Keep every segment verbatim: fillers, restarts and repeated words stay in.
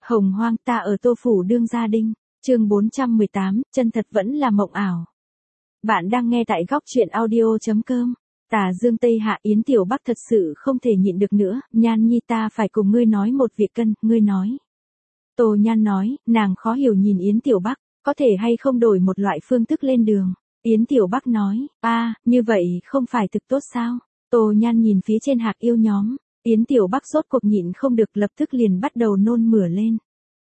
Hồng hoang ta ở Tô Phủ đương gia đinh, chương bốn trăm mười tám, chân thật vẫn là mộng ảo. Bạn đang nghe tại góc truyện audio.com. Tà Dương Tây Hạ. Yến Tiểu Bắc thật sự không thể nhịn được nữa, Nhan Nhi ta phải cùng ngươi nói một việc cân, ngươi nói. Tô Nhan nói, nàng khó hiểu nhìn Yến Tiểu Bắc, có thể hay không đổi một loại phương thức lên đường. Yến Tiểu Bắc nói, a, như vậy không phải thực tốt sao? Tô Nhan nhìn phía trên hạc yêu nhóm, Yến Tiểu Bắc rốt cuộc nhịn không được lập tức liền bắt đầu nôn mửa lên.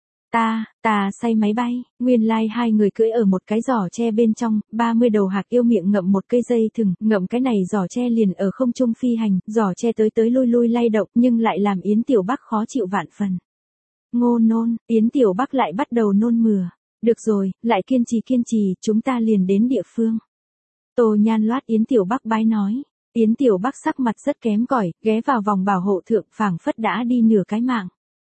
Ta, ta say máy bay, nguyên lai like hai người cưỡi ở một cái giỏ tre bên trong, ba mươi đầu hạc yêu miệng ngậm một cây dây thừng, ngậm cái này giỏ tre liền ở không trung phi hành, giỏ tre tới tới lui lui lay động nhưng lại làm Yến Tiểu Bắc khó chịu vạn phần. Ngô nôn, Yến Tiểu Bắc lại bắt đầu nôn mửa. Được rồi, lại kiên trì kiên trì, chúng ta liền đến địa phương. Tô Nhan loát Yến Tiểu Bắc bái nói. Yến Tiểu Bắc sắc mặt rất kém cỏi, ghé vào vòng bảo hộ thượng phảng phất đã đi nửa cái mạng.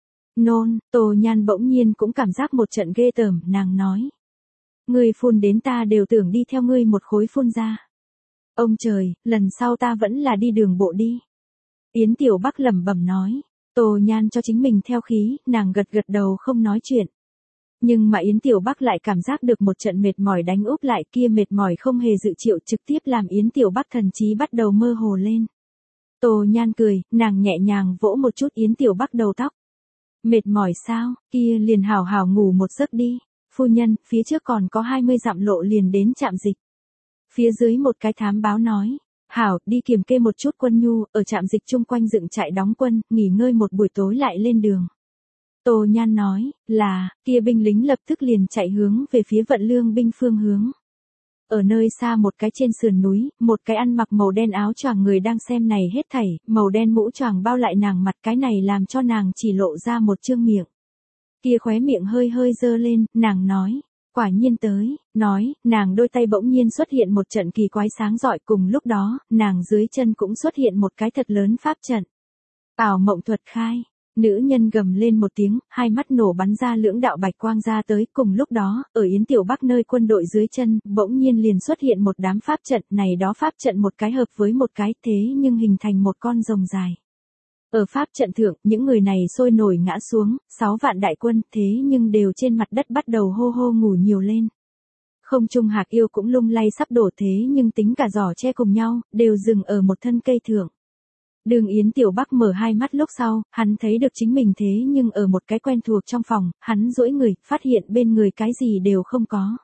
Nôn, Tô Nhan bỗng nhiên cũng cảm giác một trận ghê tởm, nàng nói. Ngươi phun đến ta đều tưởng đi theo ngươi một khối phun ra. Ông trời, lần sau ta vẫn là đi đường bộ đi. Yến Tiểu Bắc lẩm bẩm nói. Tô Nhan cho chính mình theo khí, nàng gật gật đầu không nói chuyện. Nhưng mà Yến Tiểu Bắc lại cảm giác được một trận mệt mỏi đánh úp lại, kia mệt mỏi không hề dự triệu trực tiếp làm Yến Tiểu Bắc thần trí bắt đầu mơ hồ lên. Tô Nhan cười, nàng nhẹ nhàng vỗ một chút Yến Tiểu Bắc đầu tóc. Mệt mỏi sao, kia liền hào hào ngủ một giấc đi. Phu nhân, phía trước còn có hai mươi dặm lộ liền đến trạm dịch. Phía dưới một cái thám báo nói. Hảo, đi kiểm kê một chút quân nhu, ở trạm dịch chung quanh dựng trại đóng quân, nghỉ ngơi một buổi tối lại lên đường. Tô Nhan nói, là, kia binh lính lập tức liền chạy hướng về phía vận lương binh phương hướng. Ở nơi xa một cái trên sườn núi, một cái ăn mặc màu đen áo choàng người đang xem này hết thảy, màu đen mũ choàng bao lại nàng mặt, cái này làm cho nàng chỉ lộ ra một trương miệng. Kia khóe miệng hơi hơi dơ lên, nàng nói, quả nhiên tới, nói, nàng đôi tay bỗng nhiên xuất hiện một trận kỳ quái sáng rọi, cùng lúc đó, nàng dưới chân cũng xuất hiện một cái thật lớn pháp trận. Ảo mộng thuật khai. Nữ nhân gầm lên một tiếng, hai mắt nổ bắn ra lưỡng đạo bạch quang ra tới, cùng lúc đó, ở Yến Tiểu Bắc nơi quân đội dưới chân, bỗng nhiên liền xuất hiện một đám pháp trận, này đó pháp trận một cái hợp với một cái, thế nhưng hình thành một con rồng dài. Ở pháp trận thượng, những người này sôi nổi ngã xuống, sáu vạn đại quân, thế nhưng đều trên mặt đất bắt đầu hô hô ngủ nhiều lên. Không trung hạc yêu cũng lung lay sắp đổ thế nhưng tính cả giỏ che cùng nhau, đều dừng ở một thân cây thượng. Đường Yến Tiểu Bắc mở hai mắt lúc sau, hắn thấy được chính mình thế nhưng ở một cái quen thuộc trong phòng, hắn duỗi người, phát hiện bên người cái gì đều không có.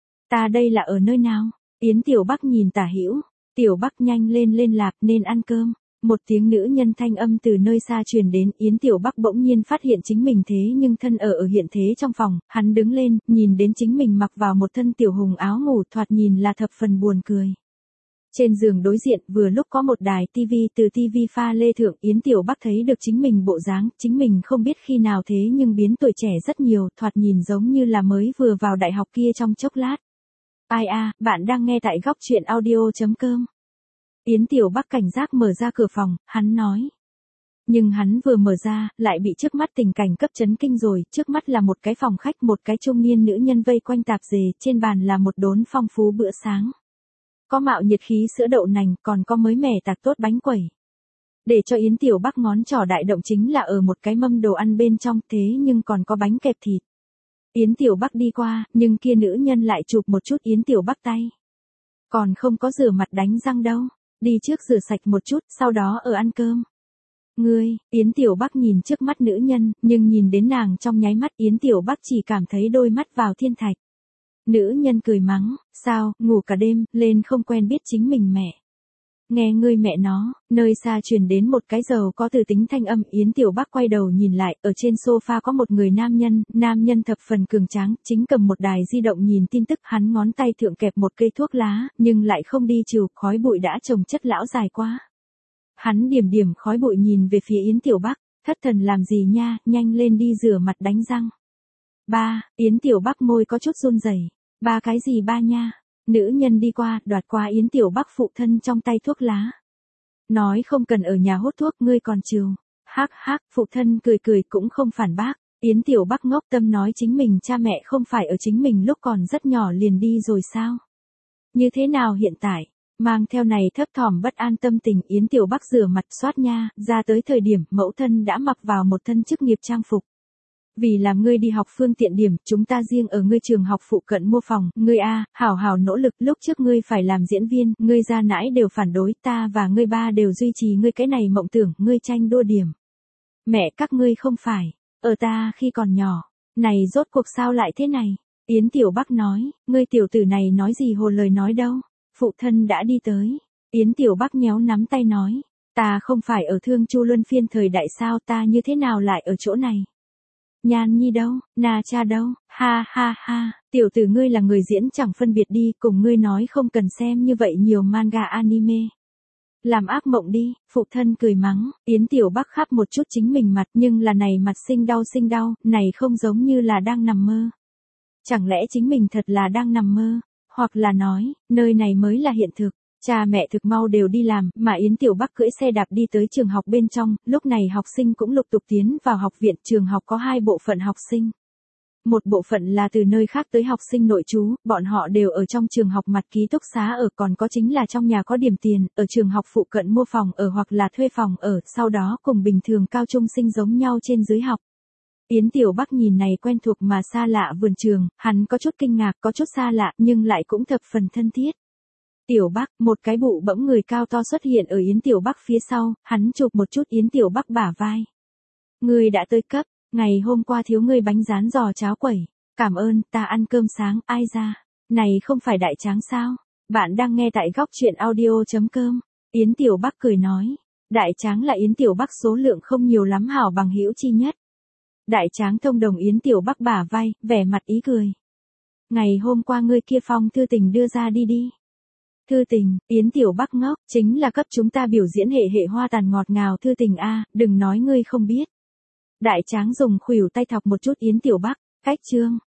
Ta đây là ở nơi nào? Yến Tiểu Bắc nhìn tả hữu, Tiểu Bắc nhanh lên lên lạp nên ăn cơm. Một tiếng nữ nhân thanh âm từ nơi xa truyền đến, Yến Tiểu Bắc bỗng nhiên phát hiện chính mình thế nhưng thân ở ở hiện thế trong phòng, hắn đứng lên, nhìn đến chính mình mặc vào một thân tiểu hùng áo ngủ thoạt nhìn là thập phần buồn cười. Trên giường đối diện vừa lúc có một đài tivi, từ tivi pha lê thượng Yến Tiểu Bắc thấy được chính mình bộ dáng, chính mình không biết khi nào thế nhưng biến tuổi trẻ rất nhiều, thoạt nhìn giống như là mới vừa vào đại học kia trong chốc lát. Ai a, bạn đang nghe tại góc truyện audio.com. Yến Tiểu Bắc cảnh giác mở ra cửa phòng, hắn nói. Nhưng hắn vừa mở ra, lại bị trước mắt tình cảnh cấp chấn kinh rồi, trước mắt là một cái phòng khách, một cái trung niên nữ nhân vây quanh tạp dề, trên bàn là một đốn phong phú bữa sáng. Có mạo nhiệt khí sữa đậu nành, còn có mới mẻ tạc tốt bánh quẩy. Để cho Yến Tiểu Bắc ngón trỏ đại động chính là ở một cái mâm đồ ăn bên trong, thế nhưng còn có bánh kẹp thịt. Yến Tiểu Bắc đi qua, nhưng kia nữ nhân lại chụp một chút Yến Tiểu Bắc tay. Còn không có rửa mặt đánh răng đâu, đi trước rửa sạch một chút, sau đó ở ăn cơm. Ngươi, Yến Tiểu Bắc nhìn trước mắt nữ nhân, nhưng nhìn đến nàng trong nháy mắt Yến Tiểu Bắc chỉ cảm thấy đôi mắt vào thiên thạch. Nữ nhân cười mắng, sao, ngủ cả đêm, lên không quen biết chính mình mẹ. Nghe ngươi mẹ nó, nơi xa truyền đến một cái giàu có từ tính thanh âm, Yến Tiểu Bắc quay đầu nhìn lại, ở trên sofa có một người nam nhân, nam nhân thập phần cường tráng, chính cầm một đài di động nhìn tin tức, hắn ngón tay thượng kẹp một cây thuốc lá, nhưng lại không đi trừ, khói bụi đã trồng chất lão dài quá. Hắn điểm điểm khói bụi nhìn về phía Yến Tiểu Bắc, thất thần làm gì nha, nhanh lên đi rửa mặt đánh răng. Ba, Yến Tiểu Bắc môi có chút run rẩy. Ba cái gì ba nha? Nữ nhân đi qua, đoạt qua Yến Tiểu Bắc phụ thân trong tay thuốc lá. Nói không cần ở nhà hút thuốc, ngươi còn chiều. Hắc hắc, phụ thân cười cười cũng không phản bác. Yến Tiểu Bắc ngốc tâm nói chính mình cha mẹ không phải ở chính mình lúc còn rất nhỏ liền đi rồi sao? Như thế nào hiện tại? Mang theo này thấp thỏm bất an tâm tình, Yến Tiểu Bắc rửa mặt xoát nha, ra tới thời điểm mẫu thân đã mặc vào một thân chức nghiệp trang phục. Vì làm ngươi đi học phương tiện điểm, chúng ta riêng ở ngươi trường học phụ cận mua phòng, ngươi a, hảo hảo nỗ lực, lúc trước ngươi phải làm diễn viên, ngươi gia nãi đều phản đối, ta và ngươi ba đều duy trì ngươi cái này mộng tưởng, ngươi tranh đua điểm. Mẹ các ngươi không phải, ở ta khi còn nhỏ, này rốt cuộc sao lại thế này? Yến Tiểu Bắc nói, ngươi tiểu tử này nói gì hồ lời nói đâu, phụ thân đã đi tới. Yến Tiểu Bắc nhéo nắm tay nói, ta không phải ở Thương Chu Luân Phiên thời đại sao, ta như thế nào lại ở chỗ này? Nhan Nhi đâu, Na cha đâu, ha ha ha, tiểu tử ngươi là người diễn chẳng phân biệt đi, cùng ngươi nói không cần xem như vậy nhiều manga anime. Làm ác mộng đi, phụ thân cười mắng, Yến Tiểu Bắc khắp một chút chính mình mặt, nhưng là này mặt sinh đau sinh đau, này không giống như là đang nằm mơ. Chẳng lẽ chính mình thật là đang nằm mơ, hoặc là nói, nơi này mới là hiện thực. Cha mẹ thực mau đều đi làm, mà Yến Tiểu Bắc cưỡi xe đạp đi tới trường học bên trong, lúc này học sinh cũng lục tục tiến vào học viện. Trường học có hai bộ phận học sinh. Một bộ phận là từ nơi khác tới học sinh nội trú, bọn họ đều ở trong trường học mặt ký túc xá ở, còn có chính là trong nhà có điểm tiền, ở trường học phụ cận mua phòng ở hoặc là thuê phòng ở, sau đó cùng bình thường cao trung sinh giống nhau trên dưới học. Yến Tiểu Bắc nhìn này quen thuộc mà xa lạ vườn trường, hắn có chút kinh ngạc, có chút xa lạ, nhưng lại cũng thập phần thân thiết. Tiểu Bắc, một cái bụ bẫm người cao to xuất hiện ở Yến Tiểu Bắc phía sau, hắn chụp một chút Yến Tiểu Bắc bả vai. Ngươi đã tới cấp, ngày hôm qua thiếu ngươi bánh rán giò cháo quẩy, cảm ơn, ta ăn cơm sáng, ai ra, này không phải đại tráng sao, bạn đang nghe tại góc truyện audio.com, Yến Tiểu Bắc cười nói, đại tráng là Yến Tiểu Bắc số lượng không nhiều lắm hảo bằng hữu chi nhất. Đại tráng thông đồng Yến Tiểu Bắc bả vai, vẻ mặt ý cười. Ngày hôm qua ngươi kia phong thư tình đưa ra đi đi. Thư tình, Yến Tiểu Bắc ngốc, chính là cấp chúng ta biểu diễn hệ hệ hoa tàn ngọt ngào thư tình a, đừng nói ngươi không biết. Đại tráng dùng khuỷu tay thọc một chút Yến Tiểu Bắc, cách chương,